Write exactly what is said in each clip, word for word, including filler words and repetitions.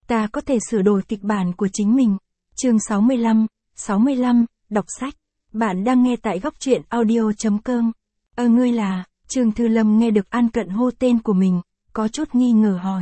Ta có thể sửa đổi kịch bản của chính mình. Chương sáu mươi lăm, sáu mươi lăm, đọc sách. Bạn đang nghe tại góc truyện audio chấm com. Ờ ngươi là, Trương Thư Lâm nghe được An Cận hô tên của mình, có chút nghi ngờ hỏi.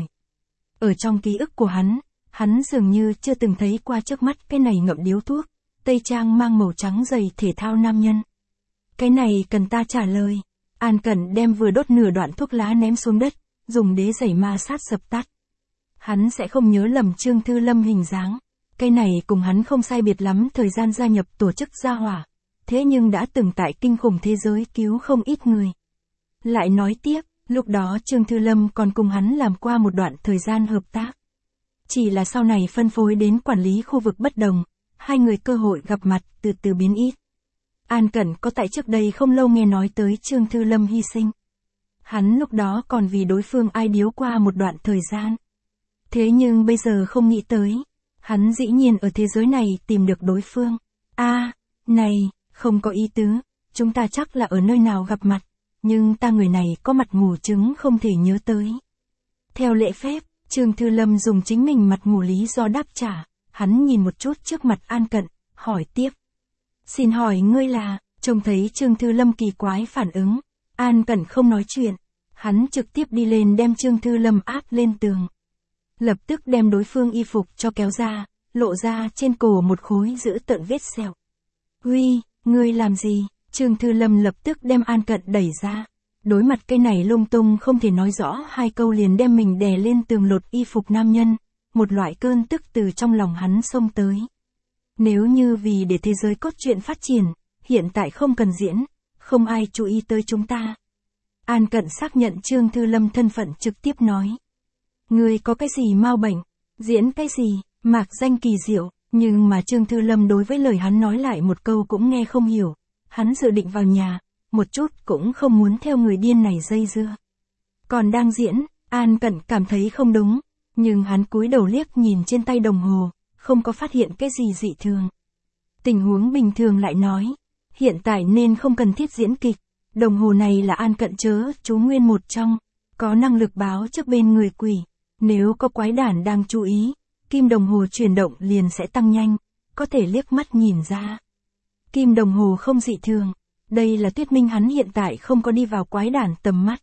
Ở trong ký ức của hắn, hắn dường như chưa từng thấy qua trước mắt cái này ngậm điếu thuốc, tây trang mang màu trắng giày thể thao nam nhân. Cái này cần ta trả lời. An Cận đem vừa đốt nửa đoạn thuốc lá ném xuống đất, dùng đế giày ma sát dập tắt. Hắn sẽ không nhớ lầm Trương Thư Lâm hình dáng. Cái này cùng hắn không sai biệt lắm thời gian gia nhập tổ chức gia hỏa. Thế nhưng đã từng tại kinh khủng thế giới cứu không ít người. Lại nói tiếp, lúc đó Trương Thư Lâm còn cùng hắn làm qua một đoạn thời gian hợp tác. Chỉ là sau này phân phối đến quản lý khu vực bất đồng, hai người cơ hội gặp mặt từ từ biến ít. An Cẩn có tại trước đây không lâu nghe nói tới Trương Thư Lâm hy sinh. Hắn lúc đó còn vì đối phương ai điếu qua một đoạn thời gian. Thế nhưng bây giờ không nghĩ tới, hắn dĩ nhiên ở thế giới này tìm được đối phương. A, à, này, không có ý tứ, chúng ta chắc là ở nơi nào gặp mặt, nhưng ta người này có mặt ngủ chứng không thể nhớ tới. Theo lễ phép, Trương Thư Lâm dùng chính mình mặt ngủ lý do đáp trả, hắn nhìn một chút trước mặt An Cận, hỏi tiếp. Xin hỏi ngươi là, trông thấy Trương Thư Lâm kỳ quái phản ứng, An Cận không nói chuyện, hắn trực tiếp đi lên đem Trương Thư Lâm áp lên tường. Lập tức đem đối phương y phục cho kéo ra, lộ ra trên cổ một khối giữ tợn vết sẹo. Huy, ngươi làm gì? Trương Thư Lâm lập tức đem An Cận đẩy ra. Đối mặt cái này lung tung không thể nói rõ hai câu liền đem mình đè lên tường lột y phục nam nhân, một loại cơn tức từ trong lòng hắn xông tới. Nếu như vì để thế giới cốt truyện phát triển, hiện tại không cần diễn, không ai chú ý tới chúng ta. An Cận xác nhận Trương Thư Lâm thân phận trực tiếp nói. Ngươi có cái gì mau bệnh, diễn cái gì, mạc danh kỳ diệu, nhưng mà Trương Thư Lâm đối với lời hắn nói lại một câu cũng nghe không hiểu. Hắn dự định vào nhà, một chút cũng không muốn theo người điên này dây dưa. Còn đang diễn, An Cận cảm thấy không đúng, nhưng hắn cúi đầu liếc nhìn trên tay đồng hồ, không có phát hiện cái gì dị thường. Tình huống bình thường lại nói, hiện tại nên không cần thiết diễn kịch, đồng hồ này là An Cận chớ chú nguyên một trong, có năng lực báo trước bên người quỷ, nếu có quái đản đang chú ý, kim đồng hồ chuyển động liền sẽ tăng nhanh, có thể liếc mắt nhìn ra. Kim đồng hồ không dị thường, đây là thuyết minh hắn hiện tại không có đi vào quái đản tầm mắt.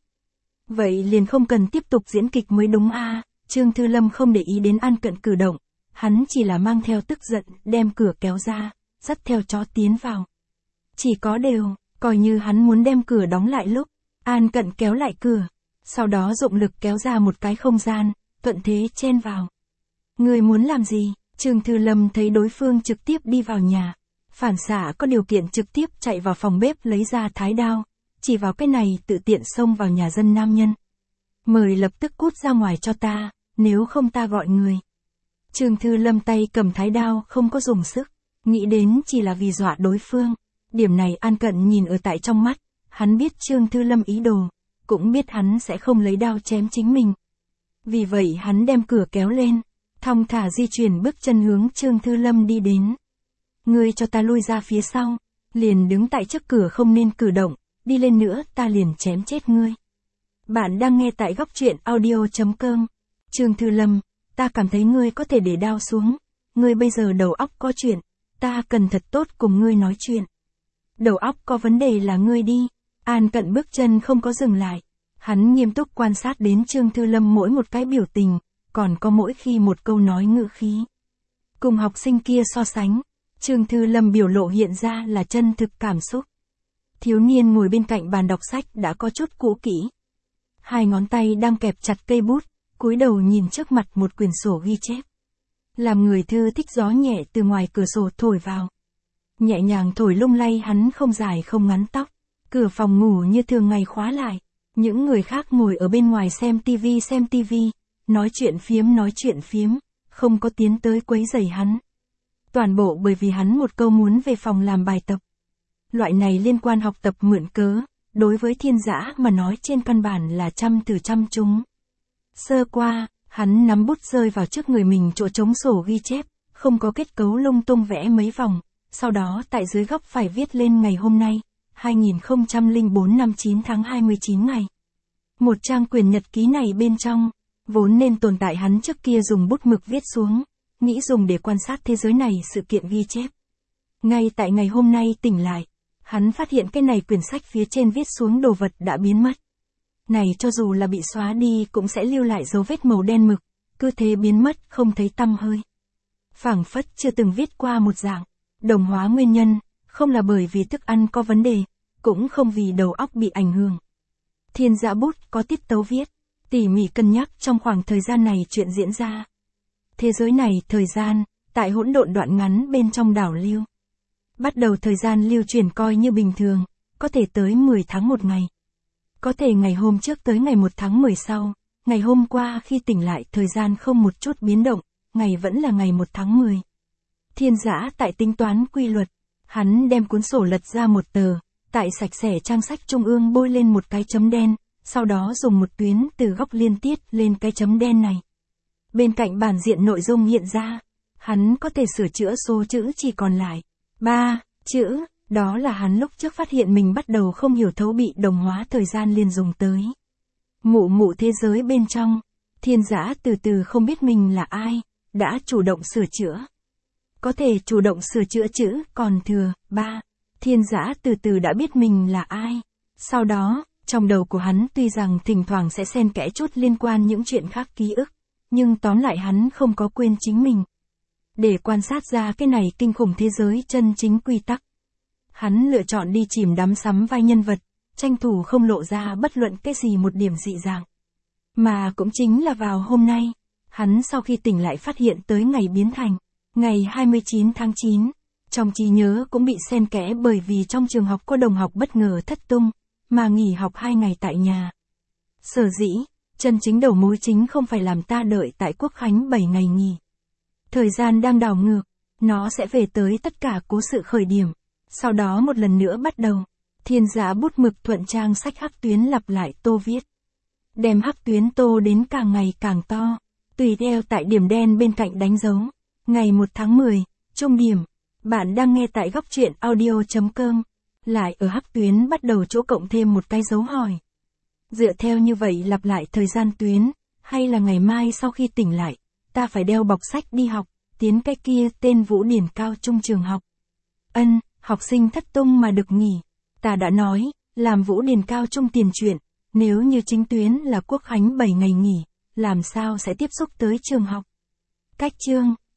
Vậy liền không cần tiếp tục diễn kịch mới đúng a. À, Trương Thư Lâm không để ý đến An Cận cử động, hắn chỉ là mang theo tức giận, đem cửa kéo ra, dắt theo chó tiến vào. Chỉ có điều, coi như hắn muốn đem cửa đóng lại lúc, An Cận kéo lại cửa, sau đó dụng lực kéo ra một cái không gian, thuận thế chen vào. Người muốn làm gì? Trương Thư Lâm thấy đối phương trực tiếp đi vào nhà. Phản xạ có điều kiện trực tiếp chạy vào phòng bếp lấy ra thái đao, chỉ vào cái này tự tiện xông vào nhà dân nam nhân. Mời lập tức cút ra ngoài cho ta, nếu không ta gọi người. Trương Thư Lâm tay cầm thái đao không có dùng sức, nghĩ đến chỉ là vì dọa đối phương. Điểm này An Cận nhìn ở tại trong mắt, hắn biết Trương Thư Lâm ý đồ, cũng biết hắn sẽ không lấy đao chém chính mình. Vì vậy hắn đem cửa kéo lên, thong thả di chuyển bước chân hướng Trương Thư Lâm đi đến. Ngươi cho ta lui ra phía sau, liền đứng tại trước cửa không nên cử động, đi lên nữa ta liền chém chết ngươi. Bạn đang nghe tại góc truyện audio chấm com. Trương Thư Lâm, ta cảm thấy ngươi có thể để đao xuống, ngươi bây giờ đầu óc có chuyện, ta cần thật tốt cùng ngươi nói chuyện. Đầu óc có vấn đề là ngươi đi. An Cận bước chân không có dừng lại, hắn nghiêm túc quan sát đến Trương Thư Lâm mỗi một cái biểu tình, còn có mỗi khi một câu nói ngữ khí. Cùng học sinh kia so sánh, Trương Thư Lâm biểu lộ hiện ra là chân thực cảm xúc. Thiếu niên ngồi bên cạnh bàn đọc sách đã có chút cũ kỹ. Hai ngón tay đang kẹp chặt cây bút, cúi đầu nhìn trước mặt một quyển sổ ghi chép. Làm người thư thích gió nhẹ từ ngoài cửa sổ thổi vào. Nhẹ nhàng thổi lung lay hắn không dài không ngắn tóc. Cửa phòng ngủ như thường ngày khóa lại. Những người khác ngồi ở bên ngoài xem tivi xem tivi, nói chuyện phiếm nói chuyện phiếm, không có tiến tới quấy rầy hắn. Toàn bộ bởi vì hắn một câu muốn về phòng làm bài tập. Loại này liên quan học tập mượn cớ, đối với thiên dã mà nói trên căn bản là trăm từ trăm chúng. Sơ qua, hắn nắm bút rơi vào trước người mình chỗ trống sổ ghi chép, không có kết cấu lung tung vẽ mấy vòng, sau đó tại dưới góc phải viết lên ngày hôm nay, hai nghìn không trăm lẻ bốn năm chín tháng hai mươi chín ngày. Một trang quyển nhật ký này bên trong, Vốn nên tồn tại hắn trước kia dùng bút mực viết xuống, nghĩ dùng để quan sát thế giới này sự kiện ghi chép. Ngay tại ngày hôm nay tỉnh lại, hắn phát hiện cái này quyển sách phía trên viết xuống đồ vật đã biến mất. Này cho dù là bị xóa đi cũng sẽ lưu lại dấu vết màu đen mực, cứ thế biến mất không thấy tăm hơi. Phảng phất chưa từng viết qua một dạng, đồng hóa nguyên nhân, không là bởi vì thức ăn có vấn đề, cũng không vì đầu óc bị ảnh hưởng. Thiên Dã bút có tiết tấu viết, tỉ mỉ cân nhắc trong khoảng thời gian này chuyện diễn ra. Thế giới này thời gian, tại hỗn độn đoạn ngắn bên trong đảo lưu. Bắt đầu thời gian lưu truyền coi như bình thường, có thể tới mười tháng một ngày. Có thể ngày hôm trước tới ngày một tháng mười sau, ngày hôm qua khi tỉnh lại thời gian không một chút biến động, ngày vẫn là ngày một tháng mười. Thiên Dã tại tính toán quy luật, hắn đem cuốn sổ lật ra một tờ, tại sạch sẽ trang sách trung ương bôi lên một cái chấm đen, sau đó dùng một tuyến từ góc liên tiết lên cái chấm đen này. Bên cạnh bản diện nội dung hiện ra, hắn có thể sửa chữa số chữ chỉ còn lại ba chữ, đó là hắn lúc trước phát hiện mình bắt đầu không hiểu thấu bị đồng hóa thời gian liên dùng tới. Mụ mụ thế giới bên trong, Thiên Dã từ từ không biết mình là ai, đã chủ động sửa chữa. Có thể chủ động sửa chữa chữ còn thừa ba, Thiên Dã từ từ đã biết mình là ai. Sau đó, trong đầu của hắn tuy rằng thỉnh thoảng sẽ xen kẽ chút liên quan những chuyện khác ký ức, nhưng tóm lại hắn không có quên chính mình. Để quan sát ra cái này kinh khủng thế giới chân chính quy tắc, hắn lựa chọn đi chìm đắm sắm vai nhân vật, tranh thủ không lộ ra bất luận cái gì một điểm dị dạng. Mà cũng chính là vào hôm nay, hắn sau khi tỉnh lại phát hiện tới ngày biến thành, ngày hai mươi chín tháng chín, trong trí nhớ cũng bị xen kẽ bởi vì trong trường học có đồng học bất ngờ thất tung, mà nghỉ học hai ngày tại nhà. Sở dĩ, chân chính đầu mối chính không phải làm ta đợi tại Quốc Khánh bảy ngày nghỉ. Thời gian đang đảo ngược, nó sẽ về tới tất cả cố sự khởi điểm, sau đó một lần nữa bắt đầu. Thiên Dã bút mực thuận trang sách hắc tuyến lặp lại tô viết. Đem hắc tuyến tô đến càng ngày càng to, tùy theo tại điểm đen bên cạnh đánh dấu. Ngày một tháng mười, trung điểm. Bạn đang nghe tại góc truyện audio chấm com. Lại ở hắc tuyến bắt đầu chỗ cộng thêm một cái dấu hỏi. Dựa theo như vậy lặp lại thời gian tuyến, hay là ngày mai sau khi tỉnh lại, ta phải đeo bọc sách đi học, tiến cái kia tên Vũ Điển Cao Trung trường học. Ân, học sinh thất tung mà được nghỉ. Ta đã nói, làm Vũ Điển Cao Trung tiền truyện, nếu như chính tuyến là Quốc Khánh bảy ngày nghỉ, làm sao sẽ tiếp xúc tới trường học. Cách chương